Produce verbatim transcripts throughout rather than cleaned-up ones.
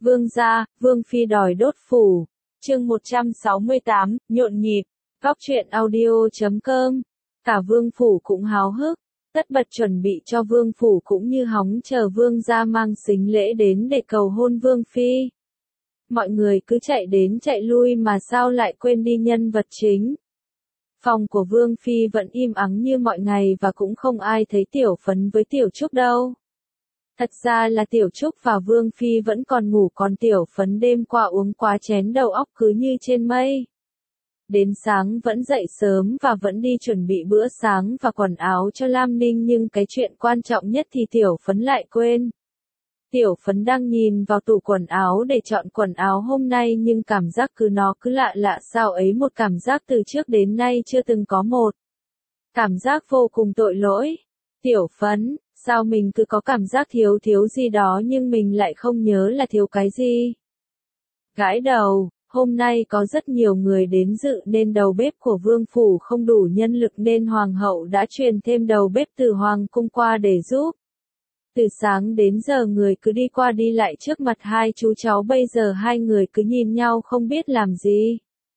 Vương gia, Vương phi đòi đốt phủ. Chương một trăm sáu mươi tám, nhộn nhịp. Góc truyện audio chấm com. Cả vương phủ cũng háo hức, tất bật chuẩn bị cho vương phủ cũng như hóng chờ vương gia mang sính lễ đến để cầu hôn vương phi. Mọi người cứ chạy đến chạy lui mà sao lại quên đi nhân vật chính. Phòng của vương phi vẫn im ắng như mọi ngày và cũng không ai thấy Tiểu Phấn với Tiểu Trúc đâu. Thật ra là Tiểu Trúc và Vương Phi vẫn còn ngủ, còn Tiểu Phấn đêm qua uống quá chén đầu óc cứ như trên mây. Đến sáng vẫn dậy sớm và vẫn đi chuẩn bị bữa sáng và quần áo cho Lam Ninh, nhưng cái chuyện quan trọng nhất thì Tiểu Phấn lại quên. Tiểu Phấn đang nhìn vào tủ quần áo để chọn quần áo hôm nay, nhưng cảm giác cứ nó cứ lạ lạ sao ấy, một cảm giác từ trước đến nay chưa từng có một. Cảm giác vô cùng tội lỗi. Tiểu Phấn, sao mình cứ có cảm giác thiếu thiếu gì đó nhưng mình lại không nhớ là thiếu cái gì. Gãi đầu, hôm nay có rất nhiều người đến dự nên đầu bếp của vương phủ không đủ nhân lực nên hoàng hậu đã truyền thêm đầu bếp từ hoàng cung qua để giúp. Từ sáng đến giờ người cứ đi qua đi lại trước mặt hai chú cháu, bây giờ hai người cứ nhìn nhau không biết làm gì.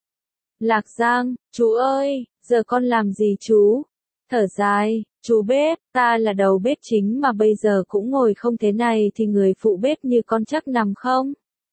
Lạc Giang, chú ơi, giờ con làm gì chú? Thở dài, chú bếp, ta là đầu bếp chính mà bây giờ cũng ngồi không thế này thì người phụ bếp như con chắc nằm không?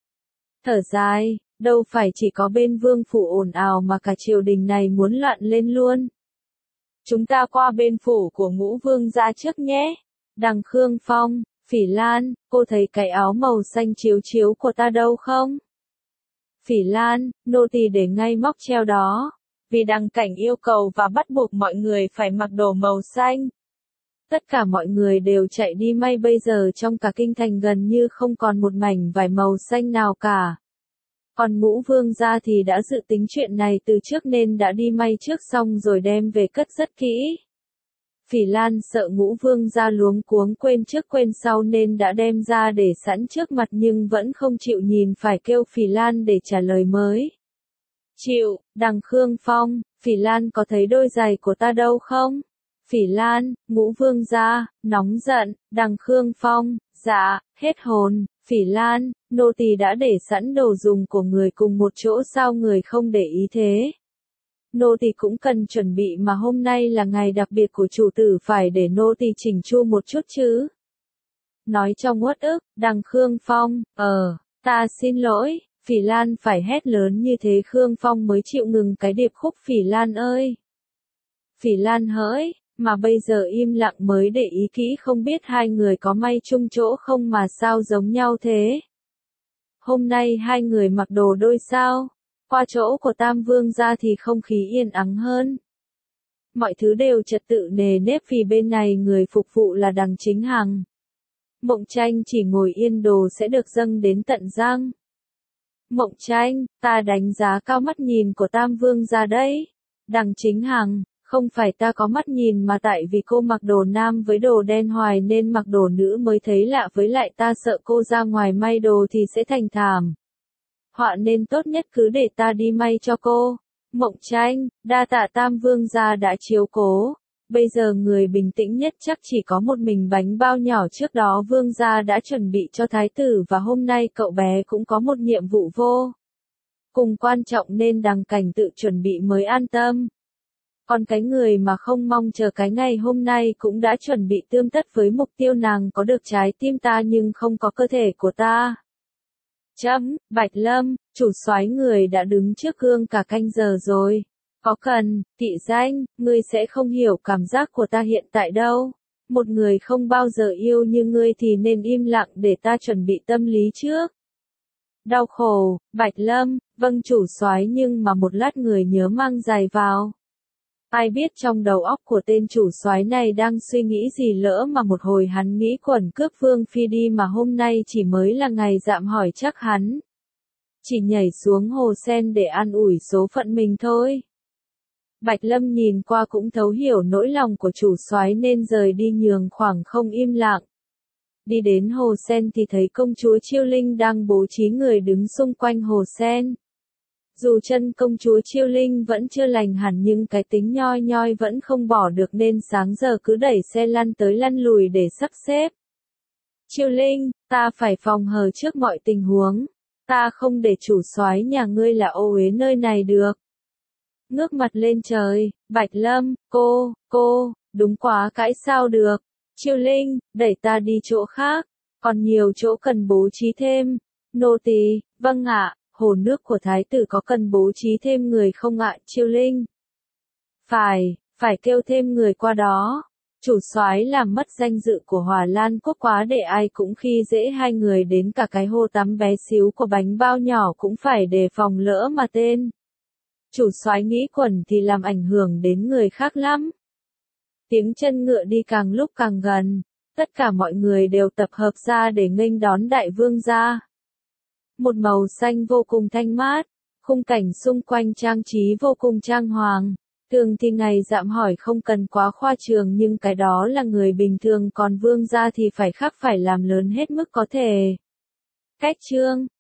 Thở dài, đâu phải chỉ có bên vương phủ ồn ào mà cả triều đình này muốn loạn lên luôn. Chúng ta qua bên phủ của Ngũ Vương gia trước nhé. Đằng Khương Phong, Phỉ Lan, cô thấy cái áo màu xanh chiếu chiếu của ta đâu không? Phỉ Lan, nô tỳ để ngay móc treo đó. Vì đằng cảnh yêu cầu và bắt buộc mọi người phải mặc đồ màu xanh. Tất cả mọi người đều chạy đi may, bây giờ trong cả kinh thành gần như không còn một mảnh vải màu xanh nào cả. Còn Ngũ Vương gia thì đã dự tính chuyện này từ trước nên đã đi may trước xong rồi đem về cất rất kỹ. Phỉ Lan sợ Ngũ Vương gia luống cuống quên trước quên sau nên đã đem ra để sẵn trước mặt, nhưng vẫn không chịu nhìn, phải kêu Phỉ Lan để trả lời mới. Chịu, đằng Khương Phong, Phỉ Lan có thấy đôi giày của ta đâu không? Phỉ Lan, Ngũ Vương gia, nóng giận, đằng Khương Phong, dạ, hết hồn, Phỉ Lan, nô tỳ đã để sẵn đồ dùng của người cùng một chỗ, sao người không để ý thế? Nô tỳ cũng cần chuẩn bị mà, hôm nay là ngày đặc biệt của chủ tử, phải để nô tỳ chỉnh chu một chút chứ. Nói trong uất ức, đằng Khương Phong, ờ, ta xin lỗi. Phỉ Lan phải hét lớn như thế Khương Phong mới chịu ngừng cái điệp khúc. Phỉ Lan ơi! Phỉ Lan hỡi, mà bây giờ im lặng mới để ý kỹ, không biết hai người có may chung chỗ không mà sao giống nhau thế? Hôm nay hai người mặc đồ đôi sao? Qua chỗ của Tam Vương gia thì không khí yên ắng hơn. Mọi thứ đều trật tự nề nếp vì bên này người phục vụ là đằng Chính Hằng. Mộng Tranh chỉ ngồi yên, đồ sẽ được dâng đến tận giang. Mộng Tranh, ta đánh giá cao mắt nhìn của Tam Vương gia đấy. Đằng Chính Hằng, không phải ta có mắt nhìn mà tại vì cô mặc đồ nam với đồ đen hoài nên mặc đồ nữ mới thấy lạ, với lại ta sợ cô ra ngoài may đồ thì sẽ thành thảm họa nên tốt nhất cứ để ta đi may cho cô. Mộng Tranh, đa tạ Tam Vương gia đã chiếu cố. Bây giờ người bình tĩnh nhất chắc chỉ có một mình bánh bao nhỏ trước đó Vương gia đã chuẩn bị cho thái tử, và hôm nay cậu bé cũng có một nhiệm vụ vô cùng quan trọng nên đằng cảnh tự chuẩn bị mới an tâm. Còn cái người mà không mong chờ cái ngày hôm nay cũng đã chuẩn bị tươm tất với mục tiêu, nàng có được trái tim ta nhưng không có cơ thể của ta. Chấm, Bạch Lâm, chủ soái người đã đứng trước gương cả canh giờ rồi. Có cần, Tị Danh, ngươi sẽ không hiểu cảm giác của ta hiện tại đâu. Một người không bao giờ yêu như ngươi thì nên im lặng để ta chuẩn bị tâm lý trước. Đau khổ, Bạch Lâm, vâng chủ soái, nhưng mà một lát người nhớ mang giày vào. Ai biết trong đầu óc của tên chủ soái này đang suy nghĩ gì, lỡ mà một hồi hắn nghĩ quẩn cướp Vương phi đi mà hôm nay chỉ mới là ngày dạm hỏi chắc hắn chỉ nhảy xuống hồ sen để an ủi số phận mình thôi. Bạch Lâm nhìn qua cũng thấu hiểu nỗi lòng của chủ soái nên rời đi nhường khoảng không, im lặng. Đi đến hồ sen thì thấy công chúa Chiêu Linh đang bố trí người đứng xung quanh hồ sen. Dù chân công chúa Chiêu Linh vẫn chưa lành hẳn nhưng cái tính nhoi nhoi vẫn không bỏ được nên sáng giờ cứ đẩy xe lăn tới lăn lùi để sắp xếp. Chiêu Linh, ta phải phòng hờ trước mọi tình huống. Ta không để chủ soái nhà ngươi là ô uế nơi này được. Ngước mặt lên trời, Bạch Lâm, cô, cô, đúng quá cãi sao được. Chiêu Linh, đẩy ta đi chỗ khác, còn nhiều chỗ cần bố trí thêm. Nô tỳ, vâng ạ, hồ nước của thái tử có cần bố trí thêm người không ạ? Chiêu Linh. Phải, phải kêu thêm người qua đó. Chủ soái làm mất danh dự của Hòa Lan quốc quá để ai cũng khi dễ hai người đến cả cái hô tắm bé xíu của bánh bao nhỏ cũng phải đề phòng lỡ mà tên. Chủ soái nghĩ quẩn thì làm ảnh hưởng đến người khác lắm. Tiếng chân ngựa đi càng lúc càng gần, tất cả mọi người đều tập hợp ra để nghênh đón đại vương gia. Một màu xanh vô cùng thanh mát, khung cảnh xung quanh trang trí vô cùng trang hoàng. Thường thì ngày dạm hỏi không cần quá khoa trương nhưng cái đó là người bình thường còn vương gia thì phải khắc phải làm lớn hết mức có thể. Cách chương